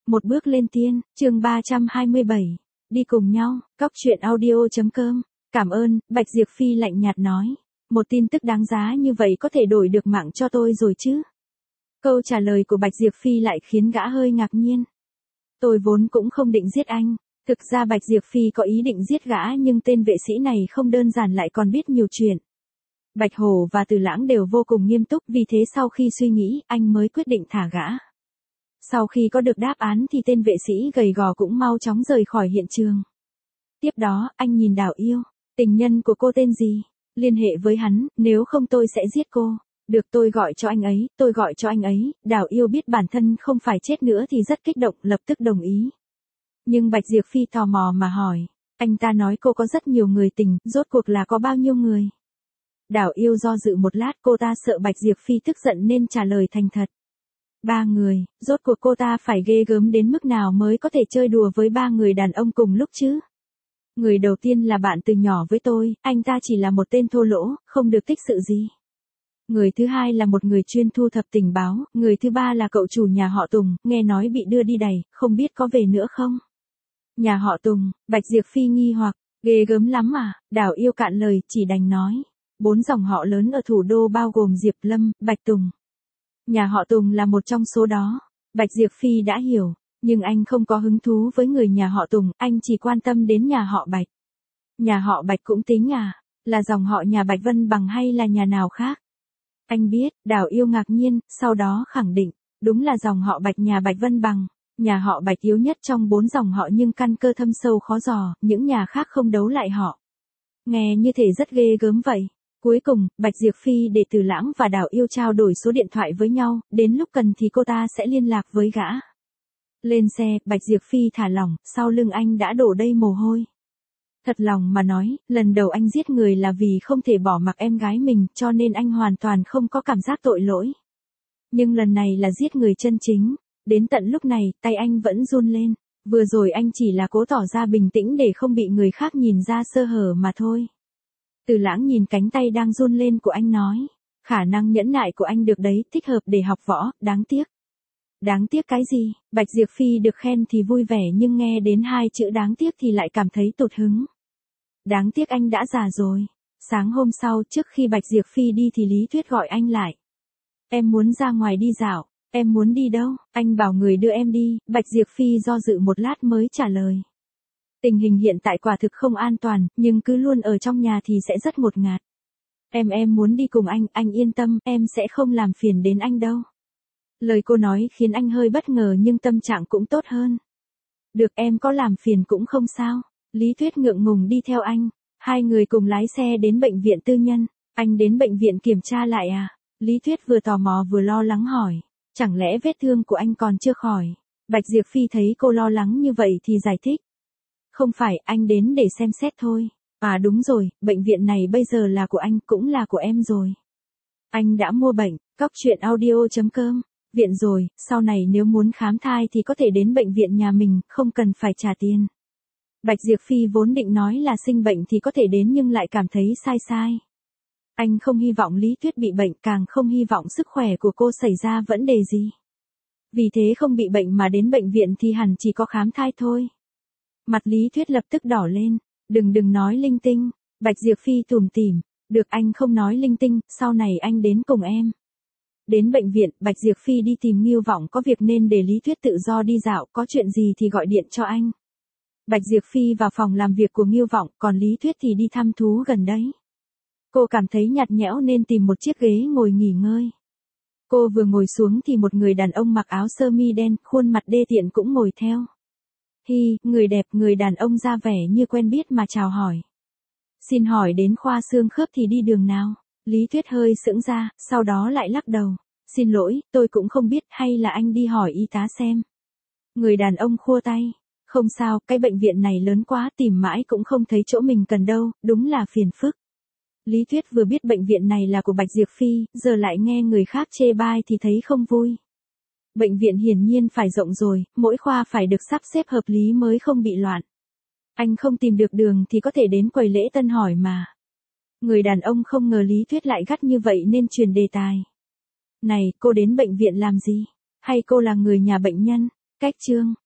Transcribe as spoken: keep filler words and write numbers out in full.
Một bước lên tiên, chương ba trăm hai mươi bảy. Đi cùng nhau, cóc truyện audio.com. Cảm ơn, Bạch Diệp Phi lạnh nhạt nói. Một tin tức đáng giá như vậy có thể đổi được mạng cho tôi rồi chứ? Câu trả lời của Bạch Diệp Phi lại khiến gã hơi ngạc nhiên. Tôi vốn cũng không định giết anh. Thực ra Bạch Diệp Phi có ý định giết gã nhưng tên vệ sĩ này không đơn giản lại còn biết nhiều chuyện. Bạch Hổ và Từ Lãng đều vô cùng nghiêm túc, vì thế sau khi suy nghĩ, anh mới quyết định thả gã. Sau khi có được đáp án thì tên vệ sĩ gầy gò cũng mau chóng rời khỏi hiện trường. Tiếp đó, anh nhìn Đào Yêu. Tình nhân của cô tên gì? Liên hệ với hắn, nếu không tôi sẽ giết cô. Được, tôi gọi cho anh ấy, tôi gọi cho anh ấy. Đào Yêu biết bản thân không phải chết nữa thì rất kích động, lập tức đồng ý. Nhưng Bạch Diệp Phi tò mò mà hỏi. Anh ta nói cô có rất nhiều người tình, rốt cuộc là có bao nhiêu người? Đào Yêu do dự một lát, cô ta sợ Bạch Diệp Phi tức giận nên trả lời thành thật. Ba người, rốt cuộc cô ta phải ghê gớm đến mức nào mới có thể chơi đùa với ba người đàn ông cùng lúc chứ? Người đầu tiên là bạn từ nhỏ với tôi, anh ta chỉ là một tên thô lỗ, không được tích sự gì. Người thứ hai là một người chuyên thu thập tình báo, người thứ ba là cậu chủ nhà họ Tùng, nghe nói bị đưa đi đày, không biết có về nữa không? Nhà họ Tùng, Bạch Diệp Phi nghi hoặc, ghê gớm lắm à? Đào Yêu cạn lời, chỉ đành nói. Bốn dòng họ lớn ở thủ đô bao gồm Diệp Lâm, Bạch Tùng. Nhà họ Tùng là một trong số đó. Bạch Diệp Phi đã hiểu, nhưng anh không có hứng thú với người nhà họ Tùng, anh chỉ quan tâm đến nhà họ Bạch. Nhà họ Bạch cũng tính à? Là dòng họ nhà Bạch Vân Bằng hay là nhà nào khác? Anh biết, Đào Yêu ngạc nhiên, sau đó khẳng định, đúng là dòng họ Bạch nhà Bạch Vân Bằng. Nhà họ Bạch yếu nhất trong bốn dòng họ nhưng căn cơ thâm sâu khó dò, những nhà khác không đấu lại họ. Nghe như thể rất ghê gớm vậy. Cuối cùng, Bạch Diệp Phi để Từ Lãng và Đào Yêu trao đổi số điện thoại với nhau, đến lúc cần thì cô ta sẽ liên lạc với gã. Lên xe, Bạch Diệp Phi thả lỏng, sau lưng anh đã đổ đầy mồ hôi. Thật lòng mà nói, lần đầu anh giết người là vì không thể bỏ mặc em gái mình, cho nên anh hoàn toàn không có cảm giác tội lỗi. Nhưng lần này là giết người chân chính. Đến tận lúc này, tay anh vẫn run lên. Vừa rồi anh chỉ là cố tỏ ra bình tĩnh để không bị người khác nhìn ra sơ hở mà thôi. Từ Lãng nhìn cánh tay đang run lên của anh nói. Khả năng nhẫn nại của anh được đấy, thích hợp để học võ, đáng tiếc. Đáng tiếc cái gì? Bạch Diệp Phi được khen thì vui vẻ nhưng nghe đến hai chữ đáng tiếc thì lại cảm thấy tụt hứng. Đáng tiếc anh đã già rồi. Sáng hôm sau, trước khi Bạch Diệp Phi đi thì Lý Tuyết gọi anh lại. Em muốn ra ngoài đi dạo. Em muốn đi đâu? Anh bảo người đưa em đi. Bạch Diệp Phi do dự một lát mới trả lời. Tình hình hiện tại quả thực không an toàn, nhưng cứ luôn ở trong nhà thì sẽ rất ngột ngạt. Em em muốn đi cùng anh, anh yên tâm, em sẽ không làm phiền đến anh đâu. Lời cô nói khiến anh hơi bất ngờ nhưng tâm trạng cũng tốt hơn. Được, em có làm phiền cũng không sao. Lý Tuyết ngượng ngùng đi theo anh. Hai người cùng lái xe đến bệnh viện tư nhân. Anh đến bệnh viện kiểm tra lại à? Lý Tuyết vừa tò mò vừa lo lắng hỏi. Chẳng lẽ vết thương của anh còn chưa khỏi? Bạch Diệp Phi thấy cô lo lắng như vậy thì giải thích. Không phải, anh đến để xem xét thôi. À đúng rồi, bệnh viện này bây giờ là của anh, cũng là của em rồi. Anh đã mua bệnh, cóc truyện audio.com. Viện rồi, sau này nếu muốn khám thai thì có thể đến bệnh viện nhà mình, không cần phải trả tiền. Bạch Diệp Phi vốn định nói là sinh bệnh thì có thể đến nhưng lại cảm thấy sai sai. Anh không hy vọng Lý Tuyết bị bệnh, càng không hy vọng sức khỏe của cô xảy ra vấn đề gì. Vì thế không bị bệnh mà đến bệnh viện thì hẳn chỉ có khám thai thôi. Mặt Lý Tuyết lập tức đỏ lên. Đừng đừng nói linh tinh. Bạch Diệp Phi tủm tỉm. Được, anh không nói linh tinh, sau này anh đến cùng em. Đến bệnh viện, Bạch Diệp Phi đi tìm Ngưu Vọng có việc nên để Lý Tuyết tự do đi dạo, có chuyện gì thì gọi điện cho anh. Bạch Diệp Phi vào phòng làm việc của Ngưu Vọng, còn Lý Tuyết thì đi thăm thú gần đấy. Cô cảm thấy nhạt nhẽo nên tìm một chiếc ghế ngồi nghỉ ngơi. Cô vừa ngồi xuống thì một người đàn ông mặc áo sơ mi đen, khuôn mặt đê tiện cũng ngồi theo. Hi, người đẹp, người đàn ông ra vẻ như quen biết mà chào hỏi. Xin hỏi đến khoa xương khớp thì đi đường nào? Lý Tuyết hơi sững ra, sau đó lại lắc đầu. Xin lỗi, tôi cũng không biết, hay là anh đi hỏi y tá xem. Người đàn ông khua tay. Không sao, cái bệnh viện này lớn quá, tìm mãi cũng không thấy chỗ mình cần đâu, đúng là phiền phức. Lý Tuyết vừa biết bệnh viện này là của Bạch Diệp Phi, giờ lại nghe người khác chê bai thì thấy không vui. Bệnh viện hiển nhiên phải rộng rồi, mỗi khoa phải được sắp xếp hợp lý mới không bị loạn. Anh không tìm được đường thì có thể đến quầy lễ tân hỏi mà. Người đàn ông không ngờ Lý Tuyết lại gắt như vậy nên truyền đề tài. Này, cô đến bệnh viện làm gì? Hay cô là người nhà bệnh nhân? Cách chương.